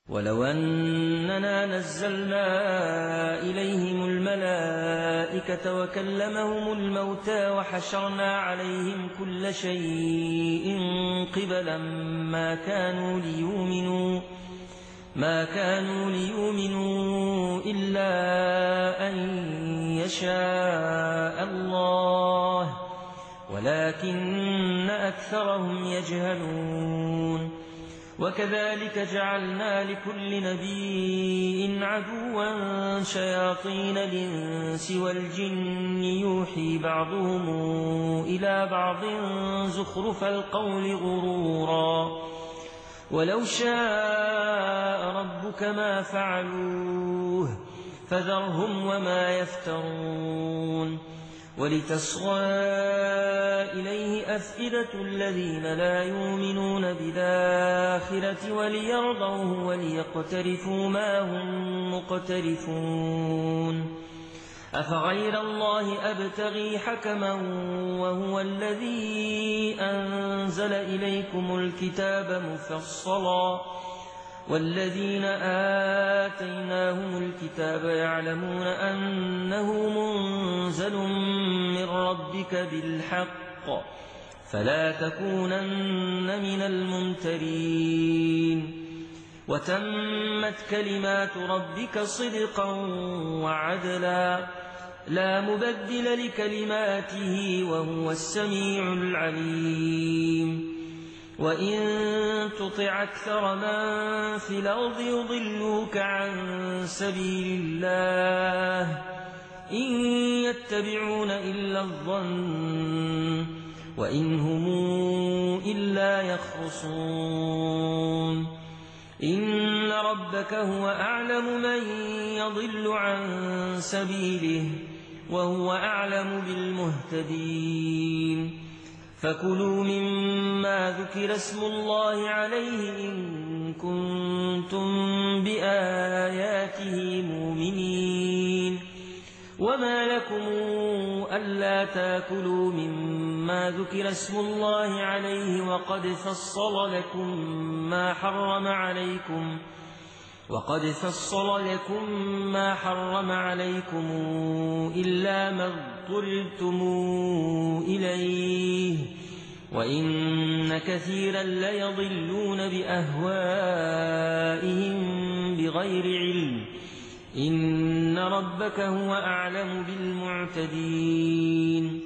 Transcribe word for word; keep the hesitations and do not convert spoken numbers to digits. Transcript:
ولو أننا نزلنا إليهم الملائكة وكلمهم الموتى وحشرنا عليهم كل شيء قبلا ما كانوا ليؤمنوا ما كانوا ليؤمنوا إلا أن يشاء الله ولكن أكثرهم يجهلون. وكذلك جعلنا لكل نبي عدوا شياطين الإنس والجن يوحي بعضهم إلى بعض زخرف القول غرورا ولو شاء ربك ما فعلوه فذرهم وما يفترون. ولتصغى إليه أفئدة الذين لا يؤمنون بالآخرة وليرضوه وليقترفوا ما هم مقترفون. أفغير الله أبتغي حكما وهو الذي أنزل إليكم الكتاب مفصلا والذين آتيناهم الكتاب يعلمون أنه منزل من ربك بالحق فلا تكونن من الممترين. وتمت كلمات ربك صدقا وعدلا لا مبدل لكلماته وهو السميع العليم. وإن تطع أكثر من في الأرض يضلوك عن سبيل الله إن يتبعون إلا الظن وإن هم إلا يخرصون. إن ربك هو أعلم من يضل عن سبيله وهو أعلم بالمهتدين. فكلوا مما ذكر اسم الله عليه إن كنتم بآياته مؤمنين. وما لكم ألا تاكلوا مما ذكر اسم الله عليه وقد فصل لكم ما حرم عليكم وقد فصل لكم ما حرم عليكم إلا ما اضطررتم إليه وإن كثيرا ليضلون بأهوائهم بغير علم. إن ربك هو أعلم بالمعتدين.